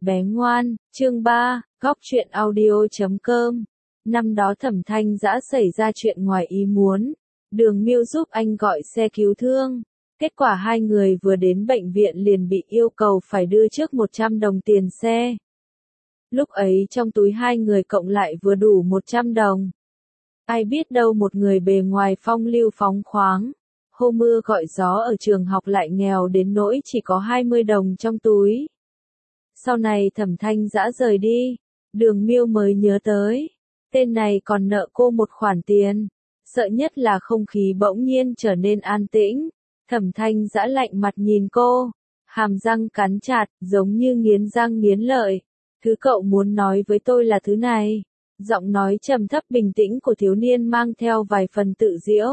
Bé ngoan, chương 3, góc truyện audio.com. Năm đó Thẩm Thanh Dã xảy ra chuyện ngoài ý muốn. Đường Miêu giúp anh gọi xe cứu thương. Kết quả hai người vừa đến bệnh viện liền bị yêu cầu phải đưa trước 100 đồng tiền xe. Lúc ấy trong túi hai người cộng lại vừa đủ 100 đồng. Ai biết đâu một người bề ngoài phong lưu phóng khoáng, hô mưa gọi gió ở trường học lại nghèo đến nỗi chỉ có 20 đồng trong túi. Sau này Thẩm Thanh Dã rời đi, Đường Miêu mới nhớ tới, tên này còn nợ cô một khoản tiền. Sợ nhất là không khí bỗng nhiên trở nên an tĩnh. Thẩm Thanh Dã lạnh mặt nhìn cô, hàm răng cắn chặt, giống như nghiến răng nghiến lợi. Thứ cậu muốn nói với tôi là thứ này. Giọng nói trầm thấp bình tĩnh của thiếu niên mang theo vài phần tự giễu.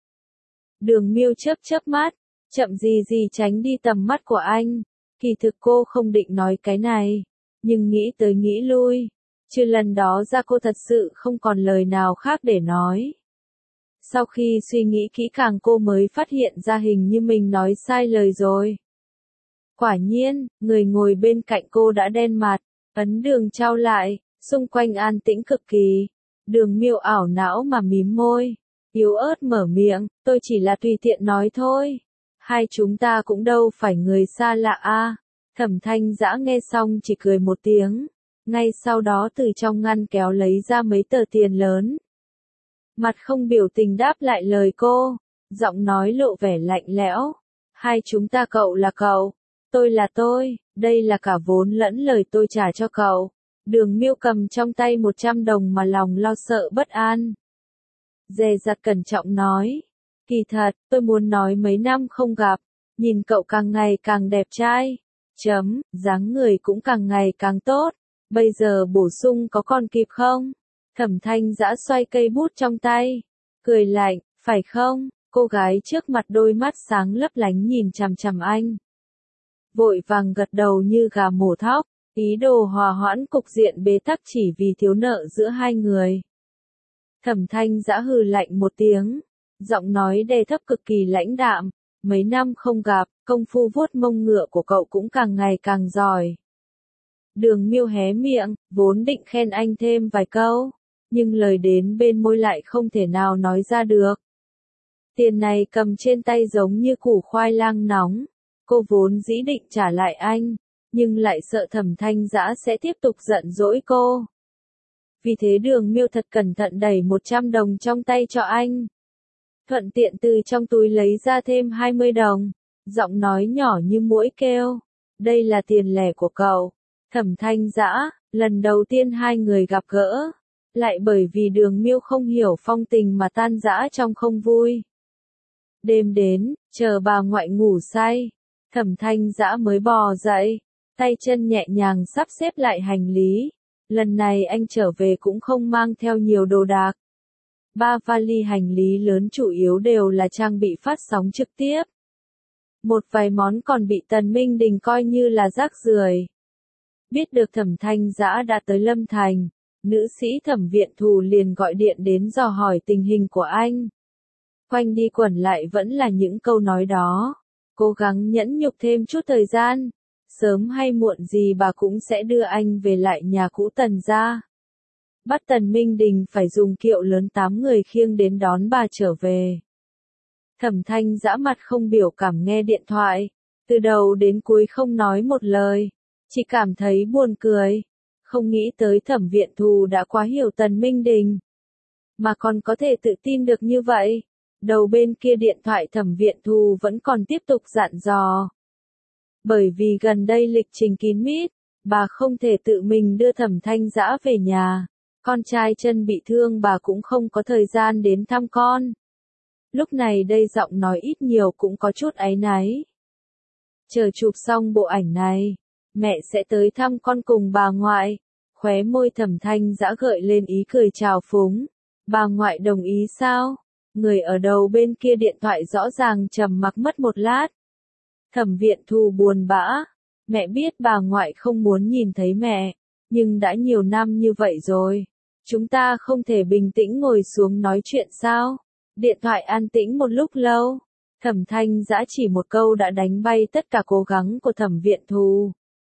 Đường Miêu chớp chớp mắt, chậm gì gì tránh đi tầm mắt của anh. Kỳ thực cô không định nói cái này, nhưng nghĩ tới nghĩ lui, trừ lần đó ra cô thật sự không còn lời nào khác để nói. Sau khi suy nghĩ kỹ càng cô mới phát hiện ra hình như mình nói sai lời rồi. Quả nhiên, người ngồi bên cạnh cô đã đen mặt, ấn Đường trao lại, xung quanh an tĩnh cực kỳ. Đường Miêu ảo não mà mím môi, yếu ớt mở miệng, tôi chỉ là tùy tiện nói thôi. Hai chúng ta cũng đâu phải người xa lạ a. Thẩm Thanh Dã nghe xong chỉ cười một tiếng, ngay sau đó từ trong ngăn kéo lấy ra mấy tờ tiền lớn. Mặt không biểu tình đáp lại lời cô, giọng nói lộ vẻ lạnh lẽo. Hai chúng ta cậu là cậu, tôi là tôi, đây là cả vốn lẫn lời tôi trả cho cậu. Đường Miêu cầm trong tay 100 đồng mà lòng lo sợ bất an. Dè dặt cẩn trọng nói, kỳ thật, tôi muốn nói mấy năm không gặp, nhìn cậu càng ngày càng đẹp trai, dáng người cũng càng ngày càng tốt, bây giờ bổ sung có còn kịp không? Thẩm Thanh Dã xoay cây bút trong tay, cười lạnh, phải không? Cô gái trước mặt đôi mắt sáng lấp lánh nhìn chằm chằm anh. Vội vàng gật đầu như gà mổ thóc, ý đồ hòa hoãn cục diện bế tắc chỉ vì thiếu nợ giữa hai người. Thẩm Thanh Dã hừ lạnh một tiếng, giọng nói đè thấp cực kỳ lãnh đạm, mấy năm không gặp, công phu vuốt mông ngựa của cậu cũng càng ngày càng giỏi. Đường Miêu hé miệng, vốn định khen anh thêm vài câu, nhưng lời đến bên môi lại không thể nào nói ra được. Tiền này cầm trên tay giống như củ khoai lang nóng, cô vốn dĩ định trả lại anh, nhưng lại sợ Thẩm Thanh Dã sẽ tiếp tục giận dỗi cô. Vì thế Đường Miêu thật cẩn thận đẩy 100 đồng trong tay cho anh. Thuận tiện từ trong túi lấy ra thêm 20 đồng, giọng nói nhỏ như muỗi kêu, đây là tiền lẻ của cậu. Thẩm Thanh Dã, lần đầu tiên hai người gặp gỡ, lại bởi vì Đường Miêu không hiểu phong tình mà tan rã trong không vui. Đêm đến, chờ bà ngoại ngủ say, Thẩm Thanh Dã mới bò dậy, tay chân nhẹ nhàng sắp xếp lại hành lý. Lần này anh trở về cũng không mang theo nhiều đồ đạc. 3 vali hành lý lớn chủ yếu đều là trang bị phát sóng trực tiếp. Một vài món còn bị Tần Minh Đình coi như là rác rưởi. Biết được Thẩm Thanh Dã đã tới Lâm Thành, nữ sĩ Thẩm Viện Thù liền gọi điện đến dò hỏi tình hình của anh. Quanh đi quẩn lại vẫn là những câu nói đó, cố gắng nhẫn nhục thêm chút thời gian. Sớm hay muộn gì bà cũng sẽ đưa anh về lại nhà cũ Tần gia. Bắt Tần Minh Đình phải dùng kiệu lớn 8 người khiêng đến đón bà trở về. Thẩm Thanh Dã mặt không biểu cảm nghe điện thoại, từ đầu đến cuối không nói một lời, chỉ cảm thấy buồn cười. Không nghĩ tới Thẩm Viện Thù đã quá hiểu Tần Minh Đình, mà còn có thể tự tin được như vậy. Đầu bên kia điện thoại Thẩm Viện Thù vẫn còn tiếp tục dặn dò. Bởi vì gần đây lịch trình kín mít, bà không thể tự mình đưa Thẩm Thanh Dã về nhà. Con trai chân bị thương bà cũng không có thời gian đến thăm con. Lúc này đây giọng nói ít nhiều cũng có chút áy náy. Chờ chụp xong bộ ảnh này, mẹ sẽ tới thăm con cùng bà ngoại. Khóe môi Thẩm Thanh Dã gợi lên ý cười trào phúng. Bà ngoại đồng ý sao? Người ở đầu bên kia điện thoại rõ ràng trầm mặc mất một lát. Thẩm Viện Thù buồn bã, mẹ biết bà ngoại không muốn nhìn thấy mẹ, nhưng đã nhiều năm như vậy rồi, chúng ta không thể bình tĩnh ngồi xuống nói chuyện sao? Điện thoại an tĩnh một lúc lâu, Thẩm Thanh Dã chỉ một câu đã đánh bay tất cả cố gắng của Thẩm Viện Thù.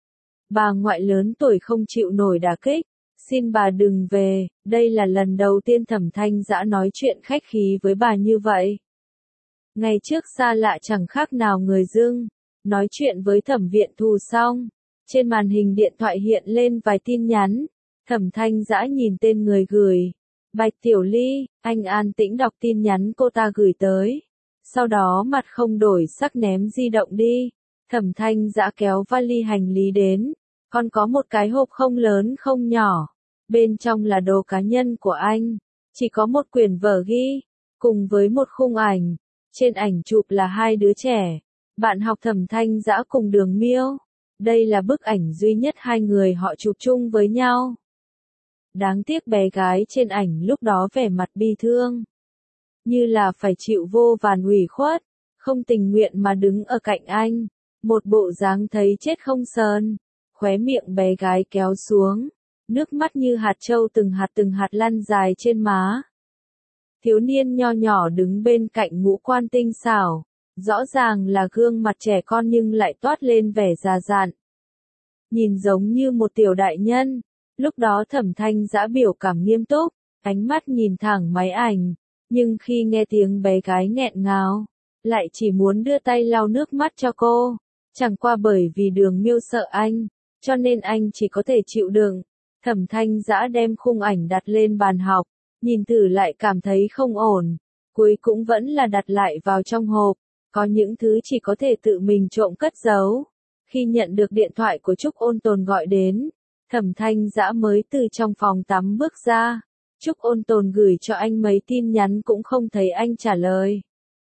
Bà ngoại lớn tuổi không chịu nổi đả kích, xin bà đừng về, đây là lần đầu tiên Thẩm Thanh Dã nói chuyện khách khí với bà như vậy. Ngày trước xa lạ chẳng khác nào người dưng, nói chuyện với Thẩm Viện Thù xong, trên màn hình điện thoại hiện lên vài tin nhắn, Thẩm Thanh Dã nhìn tên người gửi. Bạch Tiểu Ly, anh an tĩnh đọc tin nhắn cô ta gửi tới. Sau đó mặt không đổi sắc ném di động đi. Thẩm Thanh Dã kéo vali hành lý đến. Còn có một cái hộp không lớn không nhỏ. Bên trong là đồ cá nhân của anh. Chỉ có một quyển vở ghi. Cùng với một khung ảnh. Trên ảnh chụp là hai đứa trẻ. Bạn học Thẩm Thanh Dã cùng Đường Miêu. Đây là bức ảnh duy nhất hai người họ chụp chung với nhau. Đáng tiếc bé gái trên ảnh lúc đó vẻ mặt bi thương. Như là phải chịu vô vàn ủy khuất, không tình nguyện mà đứng ở cạnh anh. Một bộ dáng thấy chết không sờn. Khóe miệng bé gái kéo xuống. Nước mắt như hạt trâu từng hạt lăn dài trên má. Thiếu niên nho nhỏ đứng bên cạnh ngũ quan tinh xảo. Rõ ràng là gương mặt trẻ con nhưng lại toát lên vẻ già dặn. Nhìn giống như một tiểu đại nhân. Lúc đó Thẩm Thanh Dã biểu cảm nghiêm túc, ánh mắt nhìn thẳng máy ảnh, nhưng khi nghe tiếng bé gái nghẹn ngào, lại chỉ muốn đưa tay lau nước mắt cho cô. Chẳng qua bởi vì Đường Miêu sợ anh, cho nên anh chỉ có thể chịu đựng. Thẩm Thanh Dã đem khung ảnh đặt lên bàn học, nhìn thử lại cảm thấy không ổn, cuối cũng vẫn là đặt lại vào trong hộp, có những thứ chỉ có thể tự mình trộm cất giấu. Khi nhận được điện thoại của Trúc Ôn Tồn gọi đến, Thẩm Thanh Dã mới từ trong phòng tắm bước ra. Trúc Ôn Tồn gửi cho anh mấy tin nhắn cũng không thấy anh trả lời.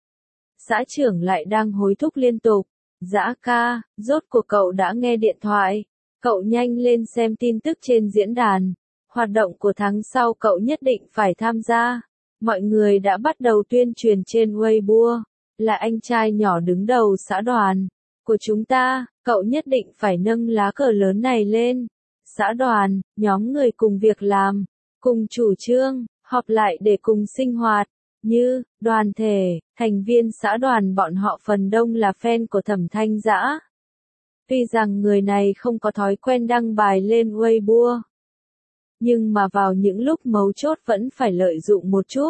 Xã trưởng lại đang hối thúc liên tục. Dã ca, rốt cuộc cậu đã nghe điện thoại. Cậu nhanh lên xem tin tức trên diễn đàn. Hoạt động của tháng sau cậu nhất định phải tham gia. Mọi người đã bắt đầu tuyên truyền trên Weibo. Là anh trai nhỏ đứng đầu xã đoàn của chúng ta, cậu nhất định phải nâng lá cờ lớn này lên. Xã đoàn, nhóm người cùng việc làm, cùng chủ trương, họp lại để cùng sinh hoạt, như, đoàn thể, thành viên xã đoàn bọn họ phần đông là fan của Thẩm Thanh Dã. Tuy rằng người này không có thói quen đăng bài lên Weibo, nhưng mà vào những lúc mấu chốt vẫn phải lợi dụng một chút.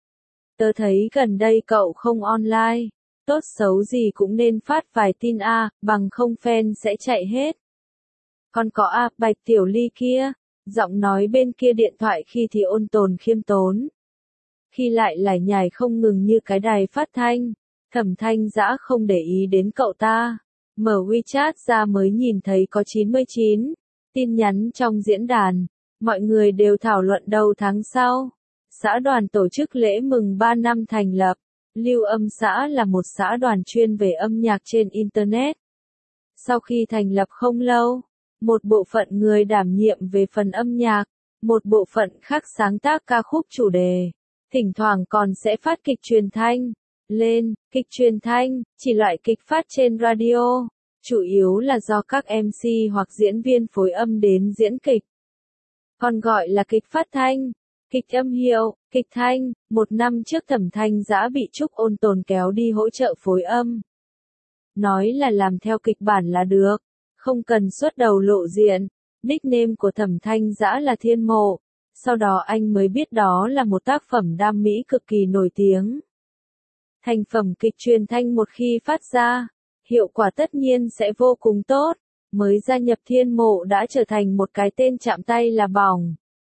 Tớ thấy gần đây cậu không online, tốt xấu gì cũng nên phát vài tin bằng không fan sẽ chạy hết. Còn có Bạch Tiểu Ly kia, giọng nói bên kia điện thoại khi thì ôn tồn khiêm tốn. Khi lại lải nhải không ngừng như cái đài phát thanh, Thẩm Thanh Dã không để ý đến cậu ta. Mở WeChat ra mới nhìn thấy có 99 tin nhắn trong diễn đàn, mọi người đều thảo luận đầu tháng sau. Xã đoàn tổ chức lễ mừng 3 năm thành lập. Lưu Âm xã là một xã đoàn chuyên về âm nhạc trên Internet. Sau khi thành lập không lâu, một bộ phận người đảm nhiệm về phần âm nhạc, một bộ phận khác sáng tác ca khúc chủ đề. Thỉnh thoảng còn sẽ phát kịch truyền thanh. Lên, kịch truyền thanh, chỉ loại kịch phát trên radio, chủ yếu là do các MC hoặc diễn viên phối âm đến diễn kịch. Còn gọi là kịch phát thanh, kịch âm hiệu, kịch thanh. Một năm trước Thẩm Thanh Dã bị Trúc Ôn Tồn kéo đi hỗ trợ phối âm. Nói là làm theo kịch bản là được, không cần xuất đầu lộ diện. Nickname của Thẩm Thanh Dã là Thiên Mộ. Sau đó anh mới biết đó là một tác phẩm đam mỹ cực kỳ nổi tiếng. Thành phẩm kịch truyền thanh một khi phát ra, hiệu quả tất nhiên sẽ vô cùng tốt. Mới gia nhập Thiên Mộ đã trở thành một cái tên chạm tay là bỏng.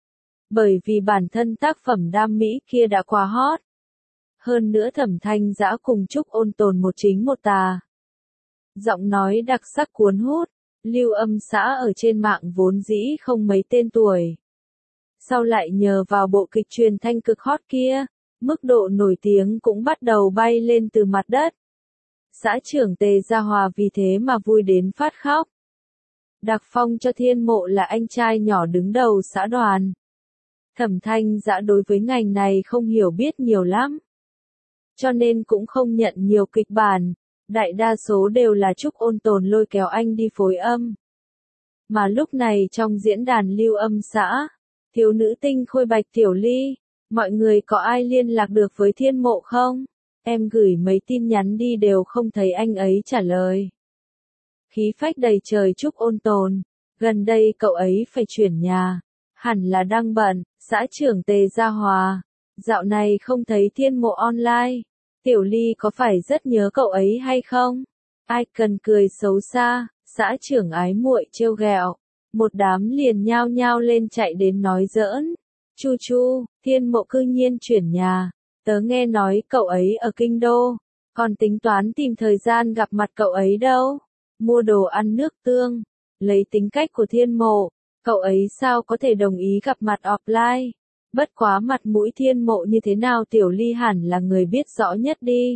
Bởi vì bản thân tác phẩm đam mỹ kia đã quá hot. Hơn nữa Thẩm Thanh Dã cùng Trúc Ôn Tồn một chính một tà. Giọng nói đặc sắc cuốn hút, Lưu Âm xã ở trên mạng vốn dĩ không mấy tên tuổi. Sau lại nhờ vào bộ kịch truyền thanh cực hot kia, mức độ nổi tiếng cũng bắt đầu bay lên từ mặt đất. Xã trưởng Tề Gia Hòa vì thế mà vui đến phát khóc. Đặc phong cho Thiên Mộ là anh trai nhỏ đứng đầu xã đoàn. Thẩm Thanh Dã đối với ngành này không hiểu biết nhiều lắm, cho nên cũng không nhận nhiều kịch bản, đại đa số đều là Trúc Ôn Tồn lôi kéo anh đi phối âm. Mà lúc này trong diễn đàn Lưu Âm xã, thiếu nữ tinh khôi Bạch Tiểu Ly, mọi người có ai liên lạc được với Thiên Mộ không? Em gửi mấy tin nhắn đi đều không thấy anh ấy trả lời. Khí phách đầy trời Trúc Ôn Tồn, Gần đây cậu ấy phải chuyển nhà, hẳn là đang bận. Xã trưởng Tề Gia Hòa, dạo này không thấy Thiên Mộ online, Tiểu Ly có phải rất nhớ cậu ấy hay không? Ai cần cười xấu xa, xã trưởng ái muội trêu ghẹo, một đám liền nhao nhao lên chạy đến nói giỡn. Chu chu, Thiên Mộ cư nhiên chuyển nhà, tớ nghe nói cậu ấy ở Kinh Đô, còn tính toán tìm thời gian gặp mặt cậu ấy đâu, mua đồ ăn nước tương. Lấy tính cách của Thiên Mộ, cậu ấy sao có thể đồng ý gặp mặt offline? Bất quá mặt mũi Thiên Mộ như thế nào Tiểu Ly hẳn là người biết rõ nhất đi.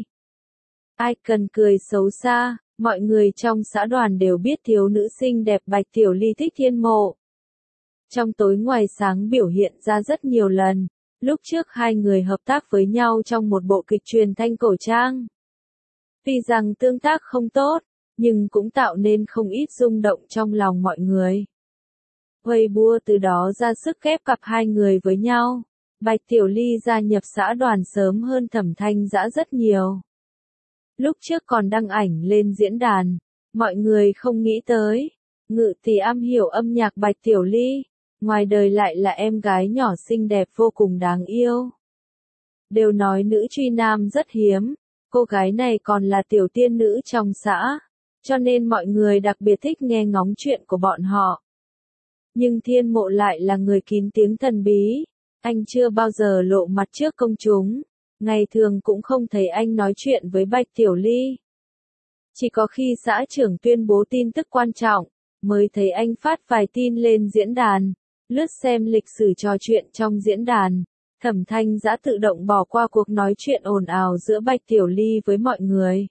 Ai cần cười xấu xa, mọi người trong xã đoàn đều biết thiếu nữ xinh đẹp Bạch Tiểu Ly thích Thiên Mộ. Trong tối ngoài sáng biểu hiện ra rất nhiều lần, lúc trước hai người hợp tác với nhau trong một bộ kịch truyền thanh cổ trang. Tuy rằng tương tác không tốt, nhưng cũng tạo nên không ít rung động trong lòng mọi người. Weibo từ đó ra sức ghép cặp hai người với nhau. Bạch Tiểu Ly gia nhập xã đoàn sớm hơn Thẩm Thanh Dã rất nhiều. Lúc trước còn đăng ảnh lên diễn đàn, mọi người không nghĩ tới. Ngự tỷ am hiểu âm nhạc Bạch Tiểu Ly, ngoài đời lại là em gái nhỏ xinh đẹp vô cùng đáng yêu. Đều nói nữ truy nam rất hiếm, cô gái này còn là tiểu tiên nữ trong xã, cho nên mọi người đặc biệt thích nghe ngóng chuyện của bọn họ. Nhưng Thiên Mộ lại là người kín tiếng thần bí, anh chưa bao giờ lộ mặt trước công chúng, ngày thường cũng không thấy anh nói chuyện với Bạch Tiểu Ly. Chỉ có khi xã trưởng tuyên bố tin tức quan trọng, mới thấy anh phát vài tin lên diễn đàn, lướt xem lịch sử trò chuyện trong diễn đàn. Thẩm Thanh Dã tự động bỏ qua cuộc nói chuyện ồn ào giữa Bạch Tiểu Ly với mọi người.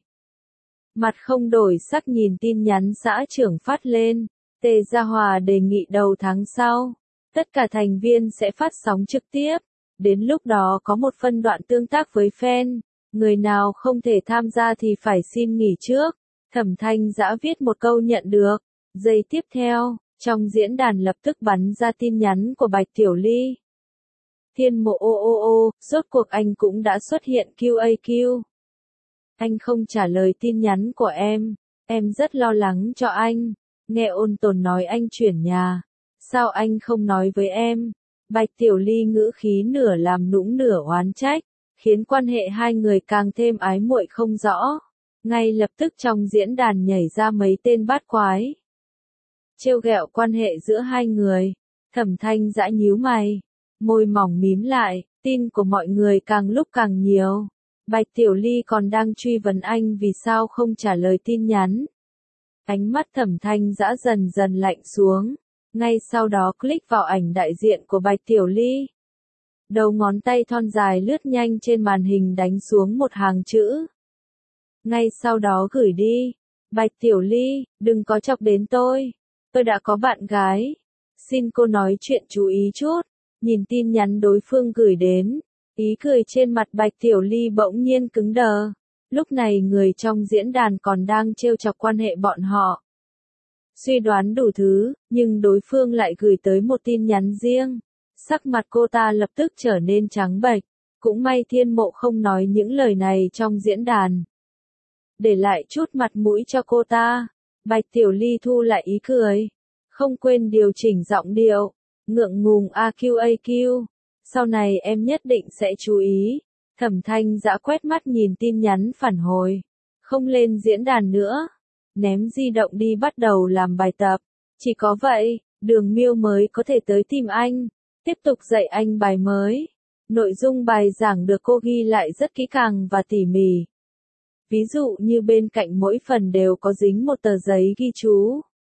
Mặt không đổi sắc nhìn tin nhắn xã trưởng phát lên, Tề Gia Hòa đề nghị đầu tháng sau, tất cả thành viên sẽ phát sóng trực tiếp, đến lúc đó có một phân đoạn tương tác với fan, người nào không thể tham gia thì phải xin nghỉ trước. Thẩm Thanh Dã viết một câu nhận được, giây tiếp theo, trong diễn đàn lập tức bắn ra tin nhắn của Bạch Tiểu Ly. Thiên Mộ rốt cuộc anh cũng đã xuất hiện QAQ. Anh không trả lời tin nhắn của em rất lo lắng cho anh. Nghe Ôn Tồn nói anh chuyển nhà, sao anh không nói với em? Bạch Tiểu Ly ngữ khí nửa làm nũng nửa oán trách, khiến quan hệ hai người càng thêm ái muội không rõ. Ngay lập tức trong diễn đàn nhảy ra mấy tên bát quái. Trêu ghẹo quan hệ giữa hai người, Thẩm Thanh Dã nhíu mày, môi mỏng mím lại, tin của mọi người càng lúc càng nhiều. Bạch Tiểu Ly còn đang truy vấn anh vì sao không trả lời tin nhắn. Ánh mắt Thẩm Thanh Dã dần dần lạnh xuống, ngay sau đó click vào ảnh đại diện của Bạch Tiểu Ly. Đầu ngón tay thon dài lướt nhanh trên màn hình đánh xuống một hàng chữ. Ngay sau đó gửi đi. Bạch Tiểu Ly, đừng có chọc đến tôi đã có bạn gái. Xin cô nói chuyện chú ý chút. Nhìn tin nhắn đối phương gửi đến, ý cười trên mặt Bạch Tiểu Ly bỗng nhiên cứng đờ. Lúc này người trong diễn đàn còn đang trêu chọc quan hệ bọn họ. Suy đoán đủ thứ, nhưng đối phương lại gửi tới một tin nhắn riêng. Sắc mặt cô ta lập tức trở nên trắng bệch. Cũng may Thiên Mộ không nói những lời này trong diễn đàn. Để lại chút mặt mũi cho cô ta, Bạch Tiểu Ly thu lại ý cười. Không quên điều chỉnh giọng điệu. Ngượng ngùng AQAQ. Sau này em nhất định sẽ chú ý. Thẩm Thanh Dã quét mắt nhìn tin nhắn phản hồi. Không lên diễn đàn nữa. Ném di động đi bắt đầu làm bài tập. Chỉ có vậy, Đường Miêu mới có thể tới tìm anh. Tiếp tục dạy anh bài mới. Nội dung bài giảng được cô ghi lại rất kỹ càng và tỉ mỉ. Ví dụ như bên cạnh mỗi phần đều có dính một tờ giấy ghi chú.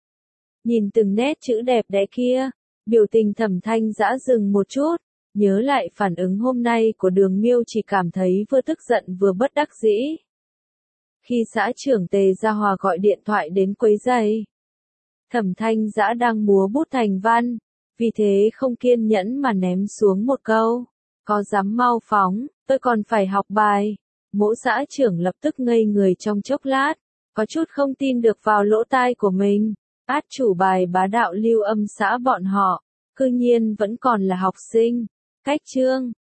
Nhìn từng nét chữ đẹp đẽ kia, biểu tình Thẩm Thanh Dã dừng một chút, nhớ lại phản ứng hôm nay của Đường Miêu chỉ cảm thấy vừa tức giận vừa bất đắc dĩ. Khi xã trưởng Tề Gia Hòa gọi điện thoại đến quấy rầy, Thẩm Thanh Dã đang múa bút thành văn, vì thế không kiên nhẫn mà ném xuống một câu. Có dám mau phóng, tôi còn phải học bài. Mỗ xã trưởng lập tức ngây người trong chốc lát, có chút không tin được vào lỗ tai của mình. Át chủ bài bá đạo lưu âm xã bọn họ, cư nhiên vẫn còn là học sinh. Cách chương